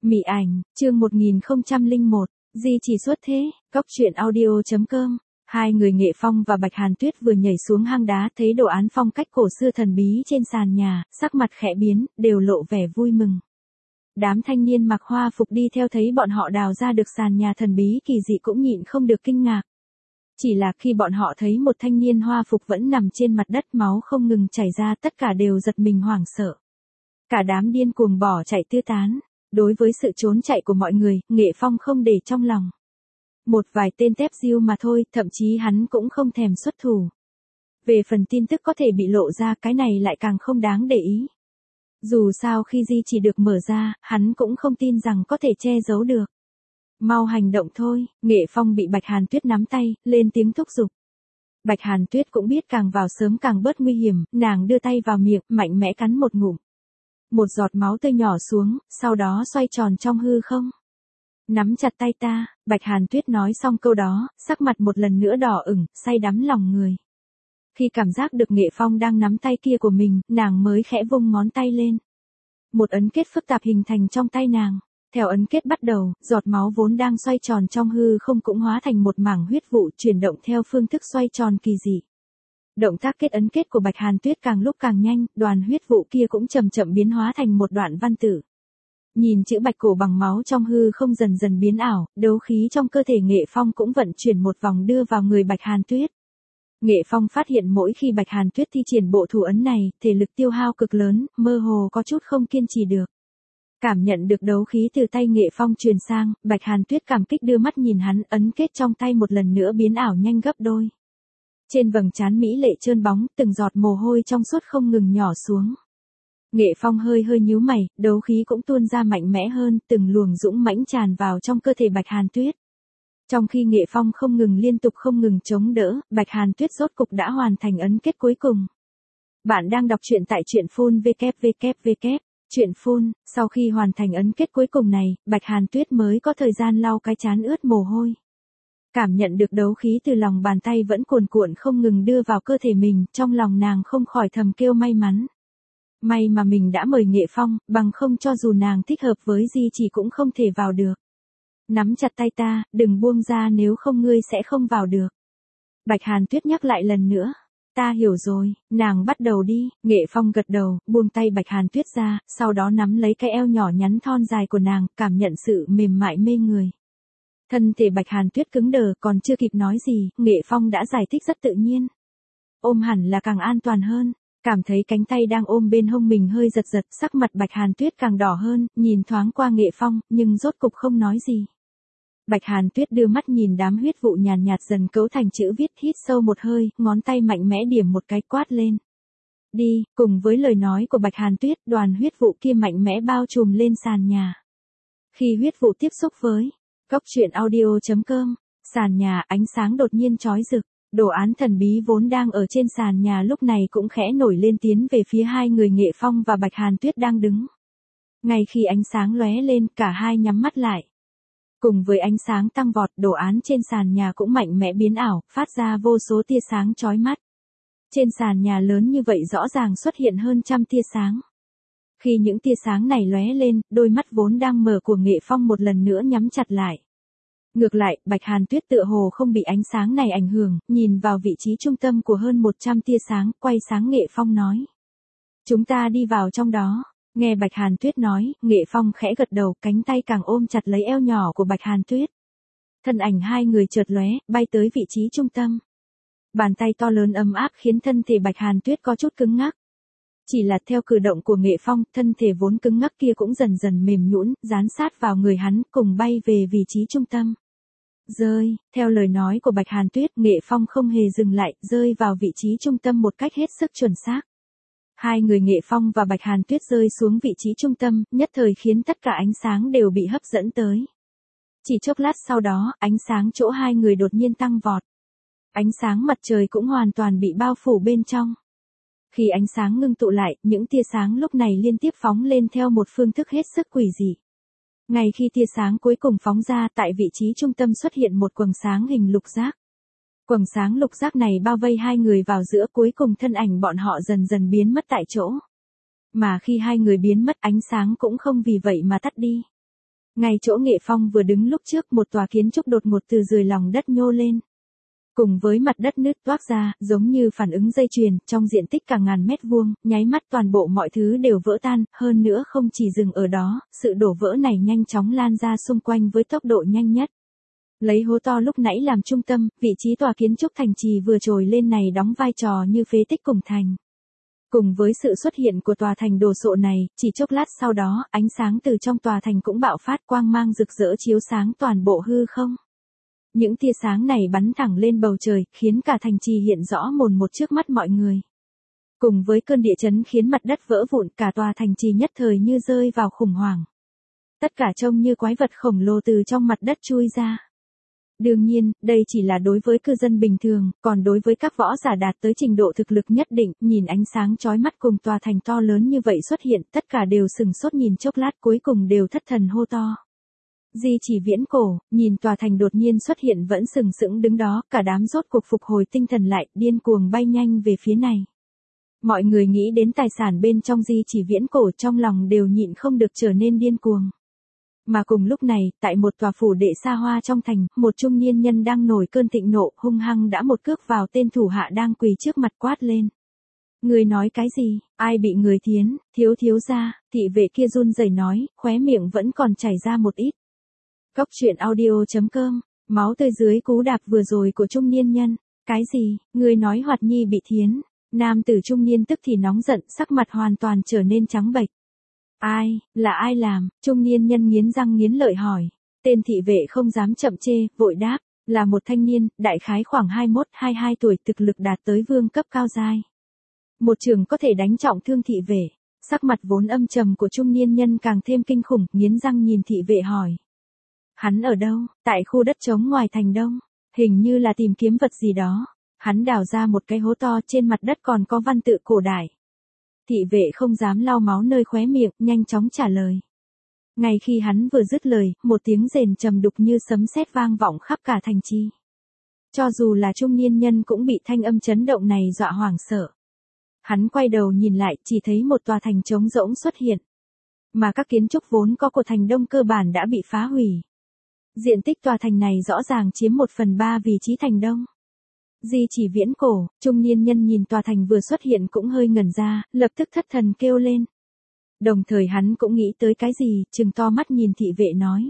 Mị ảnh, chương 1001, Di chỉ xuất thế, Cóc truyện audio.com. Hai người Nghệ Phong và Bạch Hàn Tuyết vừa nhảy xuống hang đá thấy đồ án phong cách cổ xưa thần bí trên sàn nhà, sắc mặt khẽ biến, đều lộ vẻ vui mừng. Đám thanh niên mặc hoa phục đi theo thấy bọn họ đào ra được sàn nhà thần bí kỳ dị cũng nhịn không được kinh ngạc. Chỉ là khi bọn họ thấy một thanh niên hoa phục vẫn nằm trên mặt đất máu không ngừng chảy ra, tất cả đều giật mình hoảng sợ. Cả đám điên cuồng bỏ chạy tứ tán. Đối với sự trốn chạy của mọi người, Nghệ Phong không để trong lòng. Một vài tên tép diêu mà thôi, thậm chí hắn cũng không thèm xuất thủ. Về phần tin tức có thể bị lộ ra, cái này lại càng không đáng để ý. Dù sao khi Di chỉ được mở ra, hắn cũng không tin rằng có thể che giấu được. Mau hành động thôi, Nghệ Phong bị Bạch Hàn Tuyết nắm tay, lên tiếng thúc giục. Bạch Hàn Tuyết cũng biết càng vào sớm càng bớt nguy hiểm, nàng đưa tay vào miệng, mạnh mẽ cắn một ngụm. Một giọt máu tươi nhỏ xuống, sau đó xoay tròn trong hư không. Nắm chặt tay ta, Bạch Hàn Tuyết nói xong câu đó, sắc mặt một lần nữa đỏ ửng, say đắm lòng người. Khi cảm giác được Nghệ Phong đang nắm tay kia của mình, nàng mới khẽ vung ngón tay lên. Một ấn kết phức tạp hình thành trong tay nàng. Theo ấn kết bắt đầu, giọt máu vốn đang xoay tròn trong hư không cũng hóa thành một mảng huyết vụ chuyển động theo phương thức xoay tròn kỳ dị. Động tác kết ấn kết của Bạch Hàn Tuyết càng lúc càng nhanh, đoàn huyết vụ kia cũng chậm chậm biến hóa thành một đoạn văn tự. Nhìn chữ bạch cổ bằng máu trong hư không dần dần biến ảo, đấu khí trong cơ thể Nghệ Phong cũng vận chuyển một vòng đưa vào người Bạch Hàn Tuyết. Nghệ Phong phát hiện mỗi khi Bạch Hàn Tuyết thi triển bộ thủ ấn này, thể lực tiêu hao cực lớn, mơ hồ có chút không kiên trì được. Cảm nhận được đấu khí từ tay Nghệ Phong truyền sang, Bạch Hàn Tuyết cảm kích đưa mắt nhìn hắn, ấn kết trong tay một lần nữa biến ảo nhanh gấp đôi. Trên vầng trán mỹ lệ trơn bóng, từng giọt mồ hôi trong suốt không ngừng nhỏ xuống. Nghệ Phong hơi nhíu mày, đấu khí cũng tuôn ra mạnh mẽ hơn, từng luồng dũng mãnh tràn vào trong cơ thể Bạch Hàn Tuyết. Trong khi Nghệ Phong liên tục không ngừng chống đỡ, Bạch Hàn Tuyết rốt cục đã hoàn thành ấn kết cuối cùng. Bạn đang đọc truyện tại truyện phun www. Truyện phun, sau khi hoàn thành ấn kết cuối cùng này, Bạch Hàn Tuyết mới có thời gian lau cái trán ướt mồ hôi. Cảm nhận được đấu khí từ lòng bàn tay vẫn cuồn cuộn không ngừng đưa vào cơ thể mình, trong lòng nàng không khỏi thầm kêu may mắn. May mà mình đã mời Nghệ Phong, bằng không cho dù nàng thích hợp với Di chỉ cũng không thể vào được. Nắm chặt tay ta, đừng buông ra nếu không ngươi sẽ không vào được. Bạch Hàn Tuyết nhắc lại lần nữa. Ta hiểu rồi, nàng bắt đầu đi, Nghệ Phong gật đầu, buông tay Bạch Hàn Tuyết ra, sau đó nắm lấy cái eo nhỏ nhắn thon dài của nàng, cảm nhận sự mềm mại mê người. Thân thể Bạch Hàn Tuyết cứng đờ, còn chưa kịp nói gì, Nghệ Phong đã giải thích rất tự nhiên. Ôm hẳn là càng an toàn hơn. Cảm thấy cánh tay đang ôm bên hông mình hơi giật, sắc mặt Bạch Hàn Tuyết càng đỏ hơn, nhìn thoáng qua Nghệ Phong, nhưng rốt cục không nói gì. Bạch Hàn Tuyết đưa mắt nhìn đám huyết vụ nhàn nhạt dần cấu thành chữ viết, hít sâu một hơi, ngón tay mạnh mẽ điểm một cái quát lên. Đi, cùng với lời nói của Bạch Hàn Tuyết, đoàn huyết vụ kia mạnh mẽ bao trùm lên sàn nhà. Khi huyết vụ tiếp xúc với Cóc truyện audio.com, sàn nhà ánh sáng đột nhiên chói rực. Đồ án thần bí vốn đang ở trên sàn nhà lúc này cũng khẽ nổi lên tiến về phía hai người Nghệ Phong và Bạch Hàn Tuyết đang đứng. Ngay khi ánh sáng lóe lên, cả hai nhắm mắt lại. Cùng với ánh sáng tăng vọt, đồ án trên sàn nhà cũng mạnh mẽ biến ảo, phát ra vô số tia sáng chói mắt. Trên sàn nhà lớn như vậy rõ ràng xuất hiện hơn trăm tia sáng. Khi những tia sáng này lóe lên, đôi mắt vốn đang mở của Nghệ Phong một lần nữa nhắm chặt lại. Ngược lại, Bạch Hàn Tuyết tựa hồ không bị ánh sáng này ảnh hưởng, nhìn vào vị trí trung tâm của hơn 100 tia sáng, quay sáng Nghệ Phong nói. Chúng ta đi vào trong đó. Nghe Bạch Hàn Tuyết nói, Nghệ Phong khẽ gật đầu, cánh tay càng ôm chặt lấy eo nhỏ của Bạch Hàn Tuyết. Thân ảnh hai người chợt lóe, bay tới vị trí trung tâm. Bàn tay to lớn ấm áp khiến thân thể Bạch Hàn Tuyết có chút cứng ngắc. Chỉ là theo cử động của Nghệ Phong, thân thể vốn cứng ngắc kia cũng dần dần mềm nhũn, dán sát vào người hắn, cùng bay về vị trí trung tâm. Rơi, theo lời nói của Bạch Hàn Tuyết, Nghệ Phong không hề dừng lại, rơi vào vị trí trung tâm một cách hết sức chuẩn xác. Hai người Nghệ Phong và Bạch Hàn Tuyết rơi xuống vị trí trung tâm, nhất thời khiến tất cả ánh sáng đều bị hấp dẫn tới. Chỉ chốc lát sau đó, ánh sáng chỗ hai người đột nhiên tăng vọt. Ánh sáng mặt trời cũng hoàn toàn bị bao phủ bên trong. Khi ánh sáng ngưng tụ lại, những tia sáng lúc này liên tiếp phóng lên theo một phương thức hết sức quỷ dị. Ngay khi tia sáng cuối cùng phóng ra, tại vị trí trung tâm xuất hiện một quầng sáng hình lục giác. Quầng sáng lục giác này bao vây hai người vào giữa, cuối cùng thân ảnh bọn họ dần dần biến mất tại chỗ. Mà khi hai người biến mất, ánh sáng cũng không vì vậy mà tắt đi. Ngay chỗ Nghệ Phong vừa đứng lúc trước, một tòa kiến trúc đột ngột từ dưới lòng đất nhô lên. Cùng với mặt đất nứt toác ra, giống như phản ứng dây chuyền, trong diện tích cả ngàn mét vuông, nháy mắt toàn bộ mọi thứ đều vỡ tan, hơn nữa không chỉ dừng ở đó, sự đổ vỡ này nhanh chóng lan ra xung quanh với tốc độ nhanh nhất. Lấy hố to lúc nãy làm trung tâm, vị trí tòa kiến trúc thành trì vừa trồi lên này đóng vai trò như phế tích cùng thành. Cùng với sự xuất hiện của tòa thành đồ sộ này, chỉ chốc lát sau đó, ánh sáng từ trong tòa thành cũng bạo phát, quang mang rực rỡ chiếu sáng toàn bộ hư không. Những tia sáng này bắn thẳng lên bầu trời, khiến cả thành trì hiện rõ mồn một trước mắt mọi người. Cùng với cơn địa chấn khiến mặt đất vỡ vụn, cả tòa thành trì nhất thời như rơi vào khủng hoảng. Tất cả trông như quái vật khổng lồ từ trong mặt đất chui ra. Đương nhiên, đây chỉ là đối với cư dân bình thường, còn đối với các võ giả đạt tới trình độ thực lực nhất định, nhìn ánh sáng chói mắt cùng tòa thành to lớn như vậy xuất hiện, tất cả đều sừng sốt nhìn chốc lát, cuối cùng đều thất thần hô to. Di chỉ viễn cổ, nhìn tòa thành đột nhiên xuất hiện vẫn sừng sững đứng đó, cả đám rốt cuộc phục hồi tinh thần lại, điên cuồng bay nhanh về phía này. Mọi người nghĩ đến tài sản bên trong di chỉ viễn cổ, trong lòng đều nhịn không được trở nên điên cuồng. Mà cùng lúc này, tại một tòa phủ đệ xa hoa trong thành, một trung niên nhân đang nổi cơn thịnh nộ, hung hăng đã một cước vào tên thủ hạ đang quỳ trước mặt, quát lên. Người nói cái gì, ai bị người thiến, thiếu gia, thị vệ kia run rẩy nói, khóe miệng vẫn còn chảy ra một ít. Cốc truyện audio.com, máu tươi dưới cú đạp vừa rồi của trung niên nhân. Cái gì, người nói Hoạt Nhi bị thiến? Nam tử trung niên tức thì nóng giận, sắc mặt hoàn toàn trở nên trắng bệch. Là ai làm? Trung niên nhân nghiến răng nghiến lợi hỏi. Tên thị vệ không dám chậm chê, vội đáp, là một thanh niên, đại khái khoảng 21-22 tuổi, thực lực đạt tới vương cấp cao giai. Một trường có thể đánh trọng thương thị vệ. Sắc mặt vốn âm trầm của trung niên nhân càng thêm kinh khủng, nghiến răng nhìn thị vệ hỏi. Hắn ở đâu? Tại khu đất trống ngoài thành đông. Hình như là tìm kiếm vật gì đó. Hắn đào ra một cái hố to, trên mặt đất còn có văn tự cổ đại. Thị vệ không dám lau máu nơi khóe miệng, nhanh chóng trả lời. Ngay khi hắn vừa dứt lời, một tiếng rền trầm đục như sấm sét vang vọng khắp cả thành trì. Cho dù là trung niên nhân cũng bị thanh âm chấn động này dọa hoảng sợ. Hắn quay đầu nhìn lại, chỉ thấy một tòa thành trống rỗng xuất hiện. Mà các kiến trúc vốn có của thành đông cơ bản đã bị phá hủy. Diện tích tòa thành này rõ ràng chiếm 1/3 vị trí thành đông. Di chỉ viễn cổ, trung niên nhân nhìn tòa thành vừa xuất hiện cũng hơi ngẩn ra, lập tức thất thần kêu lên. Đồng thời hắn cũng nghĩ tới cái gì, trừng to mắt nhìn thị vệ nói.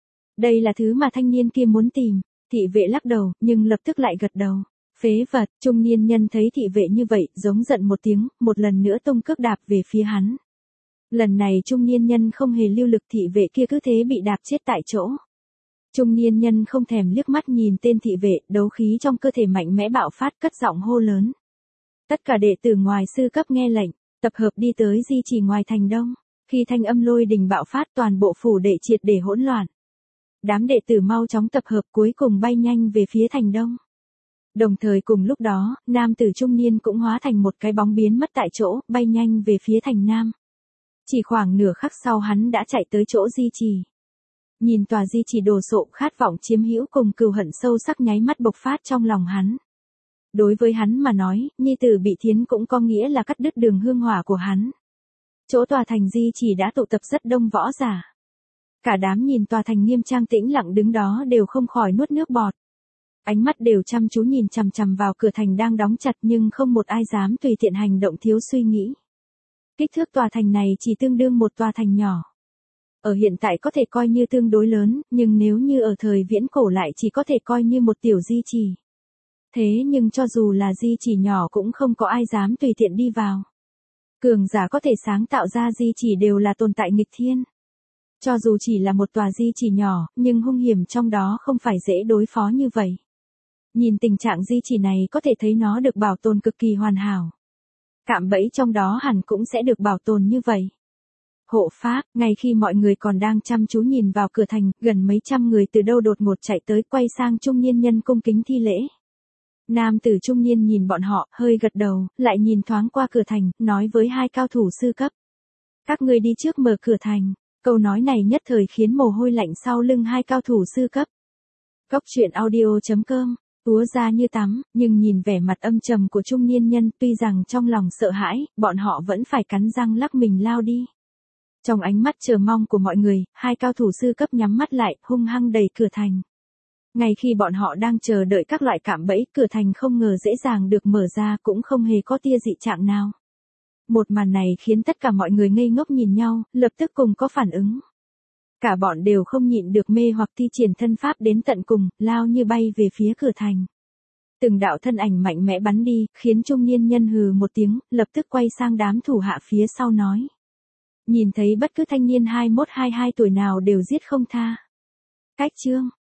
Đây là thứ mà thanh niên kia muốn tìm. Thị vệ lắc đầu, nhưng lập tức lại gật đầu. Phế vật, trung niên nhân thấy thị vệ như vậy, giống giận một tiếng, một lần nữa tung cước đạp về phía hắn. Lần này trung niên nhân không hề lưu lực, thị vệ kia cứ thế bị đạp chết tại chỗ. Trung niên nhân không thèm liếc mắt nhìn tên thị vệ, đấu khí trong cơ thể mạnh mẽ bạo phát, cất giọng hô lớn. Tất cả đệ tử ngoài sư cấp nghe lệnh, tập hợp đi tới di chỉ ngoài thành đông. Khi thanh âm lôi đình bạo phát, toàn bộ phủ đệ triệt để hỗn loạn. Đám đệ tử mau chóng tập hợp, cuối cùng bay nhanh về phía thành đông. Đồng thời cùng lúc đó, nam tử trung niên cũng hóa thành một cái bóng biến mất tại chỗ, bay nhanh về phía thành nam. Chỉ khoảng nửa khắc sau hắn đã chạy tới chỗ di trì. Nhìn tòa di trì đồ sộ, khát vọng chiếm hữu cùng cừu hận sâu sắc nháy mắt bộc phát trong lòng hắn. Đối với hắn mà nói, nhi tử bị thiến cũng có nghĩa là cắt đứt đường hương hỏa của hắn. Chỗ tòa thành di trì đã tụ tập rất đông võ giả. Cả đám nhìn tòa thành nghiêm trang tĩnh lặng đứng đó đều không khỏi nuốt nước bọt. Ánh mắt đều chăm chú nhìn chằm chằm vào cửa thành đang đóng chặt, nhưng không một ai dám tùy tiện hành động thiếu suy nghĩ. Kích thước tòa thành này chỉ tương đương một tòa thành nhỏ. Ở hiện tại có thể coi như tương đối lớn, nhưng nếu như ở thời viễn cổ lại chỉ có thể coi như một tiểu di trì. Thế nhưng cho dù là di trì nhỏ cũng không có ai dám tùy tiện đi vào. Cường giả có thể sáng tạo ra di trì đều là tồn tại nghịch thiên. Cho dù chỉ là một tòa di trì nhỏ, nhưng hung hiểm trong đó không phải dễ đối phó như vậy. Nhìn tình trạng di trì này có thể thấy nó được bảo tồn cực kỳ hoàn hảo. Cạm bẫy trong đó hẳn cũng sẽ được bảo tồn như vậy. Hộ pháp, ngay khi mọi người còn đang chăm chú nhìn vào cửa thành, gần mấy trăm người từ đâu đột ngột chạy tới, quay sang trung niên nhân cung kính thi lễ. Nam tử trung niên nhìn bọn họ, hơi gật đầu, lại nhìn thoáng qua cửa thành, nói với hai cao thủ sư cấp. Các ngươi đi trước mở cửa thành. Câu nói này nhất thời khiến mồ hôi lạnh sau lưng hai cao thủ sư cấp. Cốc truyện audio.com, túa ra như tắm, nhưng nhìn vẻ mặt âm trầm của trung niên nhân, tuy rằng trong lòng sợ hãi, bọn họ vẫn phải cắn răng lắc mình lao đi. Trong ánh mắt chờ mong của mọi người, hai cao thủ sư cấp nhắm mắt lại, hung hăng đẩy cửa thành. Ngay khi bọn họ đang chờ đợi các loại cạm bẫy, cửa thành không ngờ dễ dàng được mở ra, cũng không hề có tia dị trạng nào. Một màn này khiến tất cả mọi người ngây ngốc nhìn nhau, lập tức cùng có phản ứng. Cả bọn đều không nhịn được mê hoặc thi triển thân pháp đến tận cùng, lao như bay về phía cửa thành. Từng đạo thân ảnh mạnh mẽ bắn đi, khiến trung niên nhân hừ một tiếng, lập tức quay sang đám thủ hạ phía sau nói. Nhìn thấy bất cứ thanh niên 21-22 tuổi nào đều giết không tha. Cách chương